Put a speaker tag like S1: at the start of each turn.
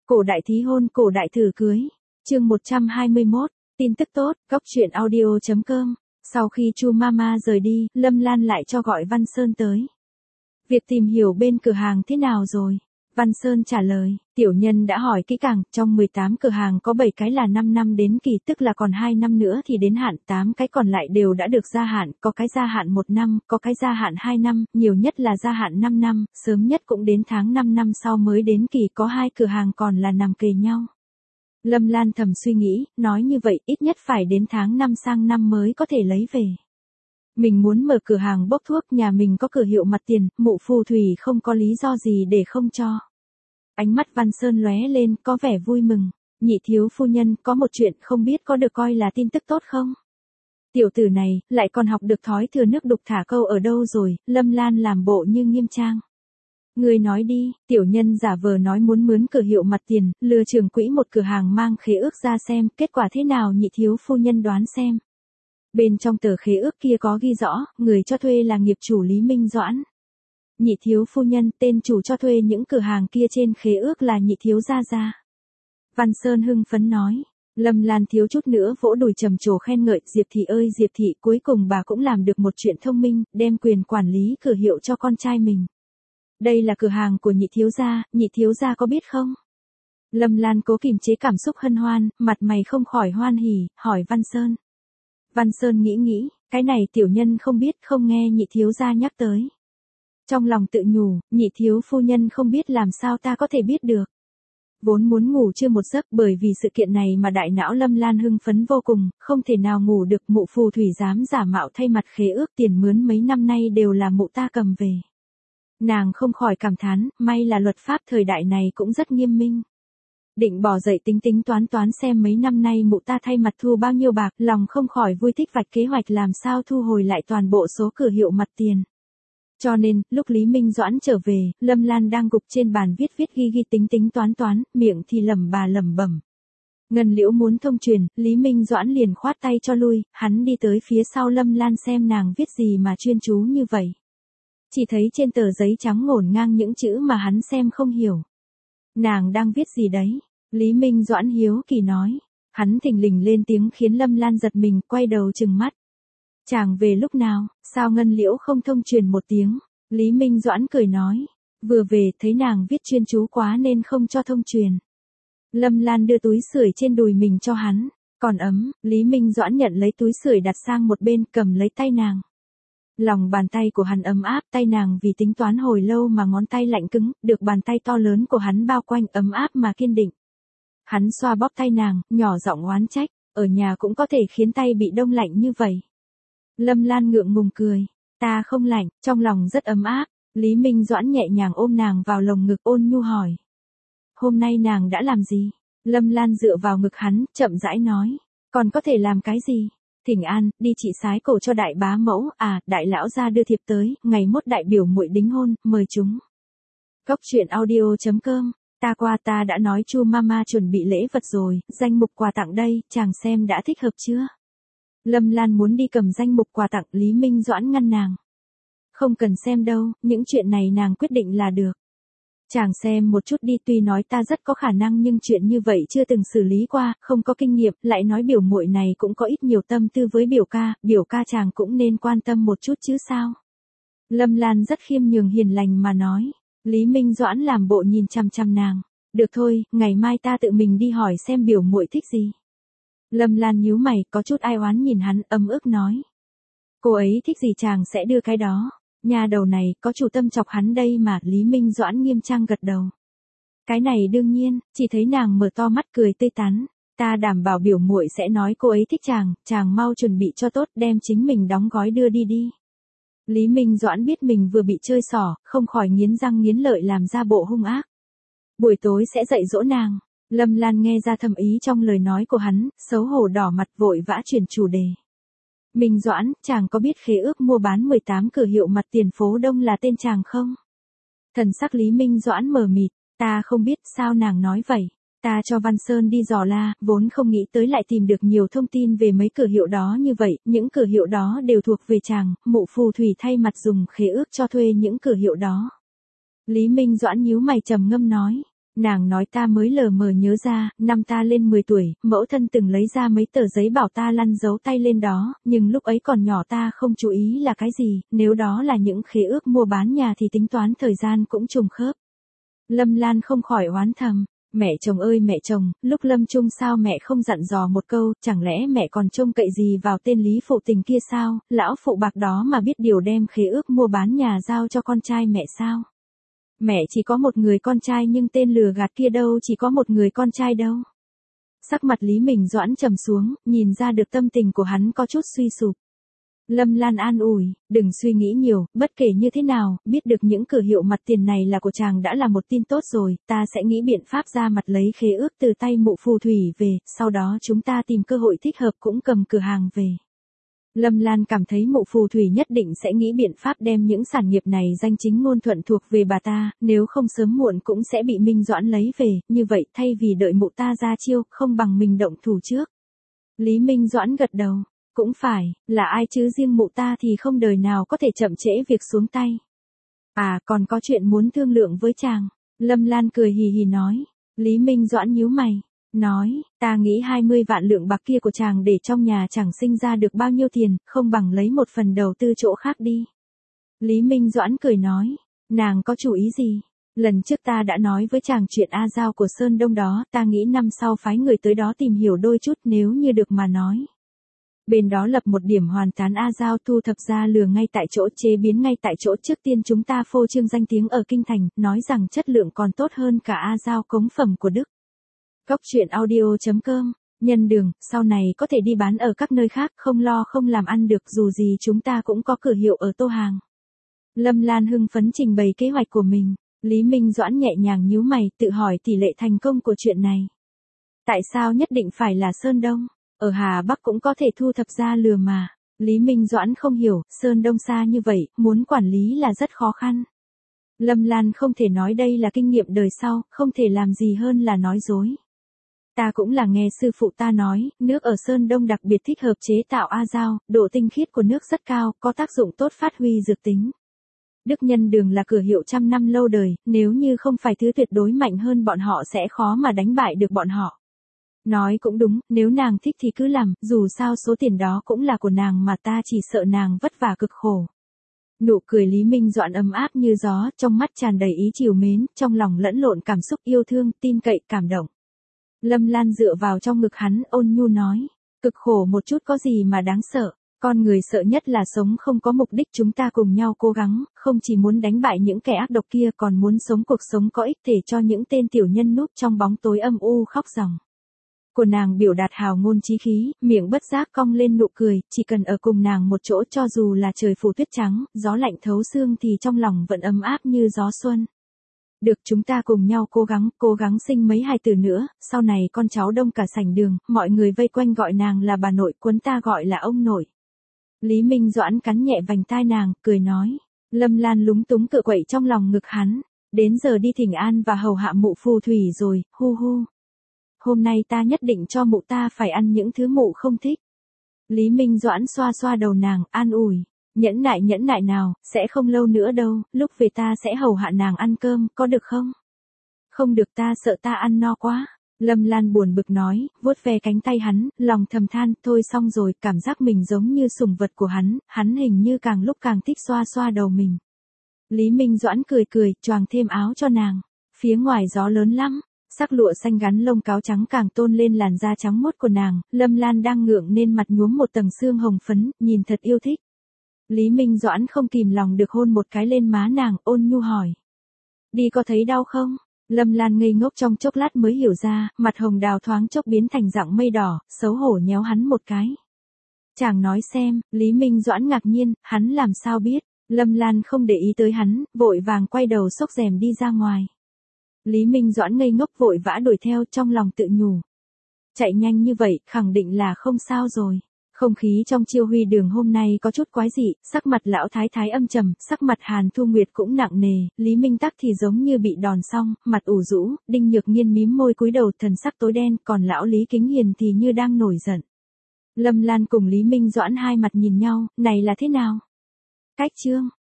S1: Cổ đại thí hôn, cổ đại thử cưới. Chương 121, tin tức tốt, góc truyện audio.com. Sau khi Chu Mama rời đi, Lâm Lan lại cho gọi Văn Sơn tới. Việc tìm hiểu bên cửa hàng thế nào rồi? Văn Sơn trả lời, tiểu nhân đã hỏi kỹ càng, trong 18 cửa hàng có 7 cái là 5 năm đến kỳ, tức là còn 2 năm nữa thì đến hạn, 8 cái còn lại đều đã được gia hạn, có cái gia hạn 1 năm, có cái gia hạn 2 năm, nhiều nhất là gia hạn 5 năm, sớm nhất cũng đến tháng 5 năm sau mới đến kỳ, có 2 cửa hàng còn là nằm kề nhau. Lâm Lan thầm suy nghĩ, nói như vậy ít nhất phải đến tháng 5 sang năm mới có thể lấy về. Mình muốn mở cửa hàng bốc thuốc, nhà mình có cửa hiệu mặt tiền, mụ phù thủy không có lý do gì để không cho. Ánh mắt Văn Sơn lóe lên, có vẻ vui mừng. Nhị thiếu phu nhân, có một chuyện không biết có được coi là tin tức tốt không? Tiểu tử này, lại còn học được thói thừa nước đục thả câu ở đâu rồi? Lâm Lan làm bộ như nghiêm trang. Người nói đi, tiểu nhân giả vờ nói muốn mướn cửa hiệu mặt tiền, lừa trưởng quỹ một cửa hàng mang khế ước ra xem, kết quả thế nào nhị thiếu phu nhân đoán xem. Bên trong tờ khế ước kia có ghi rõ, người cho thuê là nghiệp chủ Lý Minh Doãn. Nhị thiếu phu nhân, tên chủ cho thuê những cửa hàng kia trên khế ước là nhị thiếu gia gia. Văn Sơn hưng phấn nói. Lâm Lan thiếu chút nữa vỗ đùi trầm trồ khen ngợi, Diệp thị ơi Diệp thị, cuối cùng bà cũng làm được một chuyện thông minh, đem quyền quản lý cửa hiệu cho con trai mình. Đây là cửa hàng của nhị thiếu gia có biết không? Lâm Lan cố kiềm chế cảm xúc hân hoan, mặt mày không khỏi hoan hỉ, hỏi Văn Sơn. Văn Sơn nghĩ, cái này tiểu nhân không biết, không nghe nhị thiếu gia nhắc tới. Trong lòng tự nhủ, nhị thiếu phu nhân không biết làm sao ta có thể biết được. Vốn muốn ngủ chưa một giấc, bởi vì sự kiện này mà đại não Lâm Lan hưng phấn vô cùng, không thể nào ngủ được, mụ phù thủy dám giả mạo thay mặt khế ước tiền mướn mấy năm nay đều là mụ ta cầm về. Nàng không khỏi cảm thán, may là luật pháp thời đại này cũng rất nghiêm minh. Định bỏ dậy tính toán xem mấy năm nay mụ ta thay mặt thu bao nhiêu bạc, lòng không khỏi vui thích vạch kế hoạch làm sao thu hồi lại toàn bộ số cửa hiệu mặt tiền. Cho nên, lúc Lý Minh Doãn trở về, Lâm Lan đang gục trên bàn viết ghi tính toán, miệng thì lẩm bẩm. Ngân Liễu muốn thông truyền, Lý Minh Doãn liền khoát tay cho lui, hắn đi tới phía sau Lâm Lan xem nàng viết gì mà chuyên chú như vậy. Chỉ thấy trên tờ giấy trắng ngổn ngang những chữ mà hắn xem không hiểu. Nàng đang viết gì đấy? Lý Minh Doãn hiếu kỳ nói. Hắn thình lình lên tiếng khiến Lâm Lan giật mình, quay đầu trừng mắt. Chàng về lúc nào, sao Ngân Liễu không thông truyền một tiếng? Lý Minh Doãn cười nói. Vừa về, thấy nàng viết chuyên chú quá nên không cho thông truyền. Lâm Lan đưa túi sưởi trên đùi mình cho hắn. Còn ấm, Lý Minh Doãn nhận lấy túi sưởi đặt sang một bên, cầm lấy tay nàng. Lòng bàn tay của hắn ấm áp, tay nàng vì tính toán hồi lâu mà ngón tay lạnh cứng, được bàn tay to lớn của hắn bao quanh, ấm áp mà kiên định. Hắn xoa bóp tay nàng, nhỏ giọng oán trách, ở nhà cũng có thể khiến tay bị đông lạnh như vậy. Lâm Lan ngượng ngùng cười, ta không lạnh, trong lòng rất ấm áp. Lý Minh Doãn nhẹ nhàng ôm nàng vào lồng ngực, ôn nhu hỏi. Hôm nay nàng đã làm gì? Lâm Lan dựa vào ngực hắn, chậm rãi nói, còn có thể làm cái gì? Thỉnh an, đi trị sái cổ cho đại bá mẫu, đại lão gia đưa thiệp tới, ngày mốt đại biểu muội đính hôn, mời chúng. Góc truyện audio.com, ta đã nói Chu Mama chuẩn bị lễ vật rồi, danh mục quà tặng đây, chàng xem đã thích hợp chưa? Lâm Lan muốn đi cầm danh mục quà tặng, Lý Minh Doãn ngăn nàng. Không cần xem đâu, những chuyện này nàng quyết định là được. Chàng xem một chút đi, tuy nói ta rất có khả năng nhưng chuyện như vậy chưa từng xử lý qua, không có kinh nghiệm, lại nói biểu muội này cũng có ít nhiều tâm tư với biểu ca chàng cũng nên quan tâm một chút chứ sao. Lâm Lan rất khiêm nhường hiền lành mà nói. Lý Minh Doãn làm bộ nhìn chằm chằm nàng. Được thôi, ngày mai ta tự mình đi hỏi xem biểu muội thích gì. Lâm Lan nhíu mày, có chút ai oán nhìn hắn, ấm ức nói. Cô ấy thích gì chàng sẽ đưa cái đó. Nhà đầu này, có chủ tâm chọc hắn đây mà. Lý Minh Doãn nghiêm trang gật đầu. Cái này đương nhiên, chỉ thấy nàng mở to mắt cười tươi tắn. Ta đảm bảo biểu muội sẽ nói cô ấy thích chàng mau chuẩn bị cho tốt, đem chính mình đóng gói đưa đi. Lý Minh Doãn biết mình vừa bị chơi xỏ, không khỏi nghiến răng nghiến lợi làm ra bộ hung ác. Buổi tối sẽ dạy dỗ nàng. Lâm Lan nghe ra thâm ý trong lời nói của hắn, xấu hổ đỏ mặt vội vã chuyển chủ đề. Minh Doãn, chàng có biết khế ước mua bán 18 cửa hiệu mặt tiền phố Đông là tên chàng không? Thần sắc Lý Minh Doãn mờ mịt, ta không biết, sao nàng nói vậy? Ta cho Văn Sơn đi dò la, vốn không nghĩ tới lại tìm được nhiều thông tin về mấy cửa hiệu đó như vậy, những cửa hiệu đó đều thuộc về chàng, mụ phù thủy thay mặt dùng khế ước cho thuê những cửa hiệu đó. Lý Minh Doãn nhíu mày trầm ngâm nói, Nàng nói ta mới lờ mờ nhớ ra, năm ta lên 10 tuổi, mẫu thân từng lấy ra mấy tờ giấy bảo ta lăn dấu tay lên đó, nhưng lúc ấy còn nhỏ ta không chú ý là cái gì, nếu đó là những khế ước mua bán nhà thì tính toán thời gian cũng trùng khớp. Lâm Lan không khỏi oán thầm, mẹ chồng ơi mẹ chồng, lúc lâm chung sao mẹ không dặn dò một câu, chẳng lẽ mẹ còn trông cậy gì vào tên Lý Phụ Tình kia sao, lão phụ bạc đó mà biết điều đem khế ước mua bán nhà giao cho con trai mẹ sao? Mẹ chỉ có một người con trai nhưng tên lừa gạt kia đâu chỉ có một người con trai đâu. Sắc mặt Lý Minh Doãn trầm xuống, nhìn ra được tâm tình của hắn có chút suy sụp. Lâm Lan an ủi, đừng suy nghĩ nhiều, bất kể như thế nào, biết được những cửa hiệu mặt tiền này là của chàng đã là một tin tốt rồi, ta sẽ nghĩ biện pháp ra mặt lấy khế ước từ tay mụ phù thủy về, sau đó chúng ta tìm cơ hội thích hợp cũng cầm cửa hàng về. Lâm Lan cảm thấy mụ phù thủy nhất định sẽ nghĩ biện pháp đem những sản nghiệp này danh chính ngôn thuận thuộc về bà ta, nếu không sớm muộn cũng sẽ bị Minh Doãn lấy về, như vậy thay vì đợi mụ ta ra chiêu, không bằng mình động thủ trước. Lý Minh Doãn gật đầu, cũng phải, là ai chứ riêng mụ ta thì không đời nào có thể chậm trễ việc xuống tay. À còn có chuyện muốn thương lượng với chàng, Lâm Lan cười hì hì nói. Lý Minh Doãn nhíu mày, nói, ta nghĩ 20 vạn lượng bạc kia của chàng để trong nhà chẳng sinh ra được bao nhiêu tiền, không bằng lấy một phần đầu tư chỗ khác đi. Lý Minh Doãn cười nói, nàng có chủ ý gì? Lần trước ta đã nói với chàng chuyện A Giao của Sơn Đông đó, ta nghĩ năm sau phái người tới đó tìm hiểu đôi chút nếu như được mà nói. Bên đó lập một điểm hoàn tán A Giao thu thập ra lừa ngay tại chỗ chế biến ngay tại chỗ trước tiên chúng ta phô trương danh tiếng ở Kinh Thành, nói rằng chất lượng còn tốt hơn cả A Giao cống phẩm của Đức. Góc truyện audio.com, nhân đường, sau này có thể đi bán ở các nơi khác không lo không làm ăn được dù gì chúng ta cũng có cửa hiệu ở Tô Hàng. Lâm Lan hưng phấn trình bày kế hoạch của mình, Lý Minh Doãn nhẹ nhàng nhíu mày tự hỏi tỷ lệ thành công của chuyện này. Tại sao nhất định phải là Sơn Đông? Ở Hà Bắc cũng có thể thu thập ra lừa mà. Lý Minh Doãn không hiểu, Sơn Đông xa như vậy, muốn quản lý là rất khó khăn. Lâm Lan không thể nói đây là kinh nghiệm đời sau, không thể làm gì hơn là nói dối. Ta cũng là nghe sư phụ ta nói, nước ở Sơn Đông đặc biệt thích hợp chế tạo A Giao, độ tinh khiết của nước rất cao, có tác dụng tốt phát huy dược tính. Đức Nhân Đường là cửa hiệu trăm năm lâu đời, nếu như không phải thứ tuyệt đối mạnh hơn bọn họ sẽ khó mà đánh bại được bọn họ. Nói cũng đúng, nếu nàng thích thì cứ làm, dù sao số tiền đó cũng là của nàng mà ta chỉ sợ nàng vất vả cực khổ. Nụ cười Lý Minh Doãn ấm áp như gió, trong mắt tràn đầy ý trìu mến, trong lòng lẫn lộn cảm xúc yêu thương, tin cậy, cảm động. Lâm Lan dựa vào trong ngực hắn, ôn nhu nói, cực khổ một chút có gì mà đáng sợ, con người sợ nhất là sống không có mục đích, chúng ta cùng nhau cố gắng, không chỉ muốn đánh bại những kẻ ác độc kia còn muốn sống cuộc sống có ích thể cho những tên tiểu nhân núp trong bóng tối âm u khóc ròng. Của nàng biểu đạt hào ngôn chí khí, miệng bất giác cong lên nụ cười, chỉ cần ở cùng nàng một chỗ cho dù là trời phủ tuyết trắng, gió lạnh thấu xương thì trong lòng vẫn ấm áp như gió xuân. Được chúng ta cùng nhau cố gắng sinh mấy hài tử nữa, sau này con cháu đông cả sảnh đường, mọi người vây quanh gọi nàng là bà nội, quấn ta gọi là ông nội. Lý Minh Doãn cắn nhẹ vành tai nàng, cười nói. Lâm Lan lúng túng cựa quậy trong lòng ngực hắn, đến giờ đi thỉnh an và hầu hạ mụ phù thủy rồi, hu hu. Hôm nay ta nhất định cho mụ ta phải ăn những thứ mụ không thích. Lý Minh Doãn xoa xoa đầu nàng, an ủi. Nhẫn nại nào, sẽ không lâu nữa đâu, lúc về ta sẽ hầu hạ nàng ăn cơm, có được không? Không được, ta sợ ta ăn no quá. Lâm Lan buồn bực nói, vuốt ve cánh tay hắn, lòng thầm than, thôi xong rồi, cảm giác mình giống như sủng vật của hắn hình như càng lúc càng thích xoa xoa đầu mình. Lý Minh Doãn cười, choàng thêm áo cho nàng. Phía ngoài gió lớn lắm. Sắc lụa xanh gắn lông cáo trắng càng tôn lên làn da trắng muốt của nàng, Lâm Lan đang ngượng nên mặt nhuốm một tầng sương hồng phấn, nhìn thật yêu thích. Lý Minh Doãn không kìm lòng được hôn một cái lên má nàng, ôn nhu hỏi. Đi có thấy đau không? Lâm Lan ngây ngốc trong chốc lát mới hiểu ra, mặt hồng đào thoáng chốc biến thành dạng mây đỏ, xấu hổ nhéo hắn một cái. Chàng nói xem, Lý Minh Doãn ngạc nhiên, hắn làm sao biết? Lâm Lan không để ý tới hắn, vội vàng quay đầu xốc rèm đi ra ngoài. Lý Minh Doãn ngây ngốc vội vã đuổi theo, trong lòng tự nhủ. Chạy nhanh như vậy, khẳng định là không sao rồi. Không khí trong Chiêu Huy Đường hôm nay có chút quái dị, sắc mặt lão thái thái âm trầm, sắc mặt Hàn Thu Nguyệt cũng nặng nề, Lý Minh Tắc thì giống như bị đòn xong, mặt ủ rũ, Đinh Nhược Nghiên mím môi cúi đầu, thần sắc tối đen, còn lão Lý Kính Hiền thì như đang nổi giận. Lâm Lan cùng Lý Minh Doãn hai mặt nhìn nhau, này là thế nào? Cách chương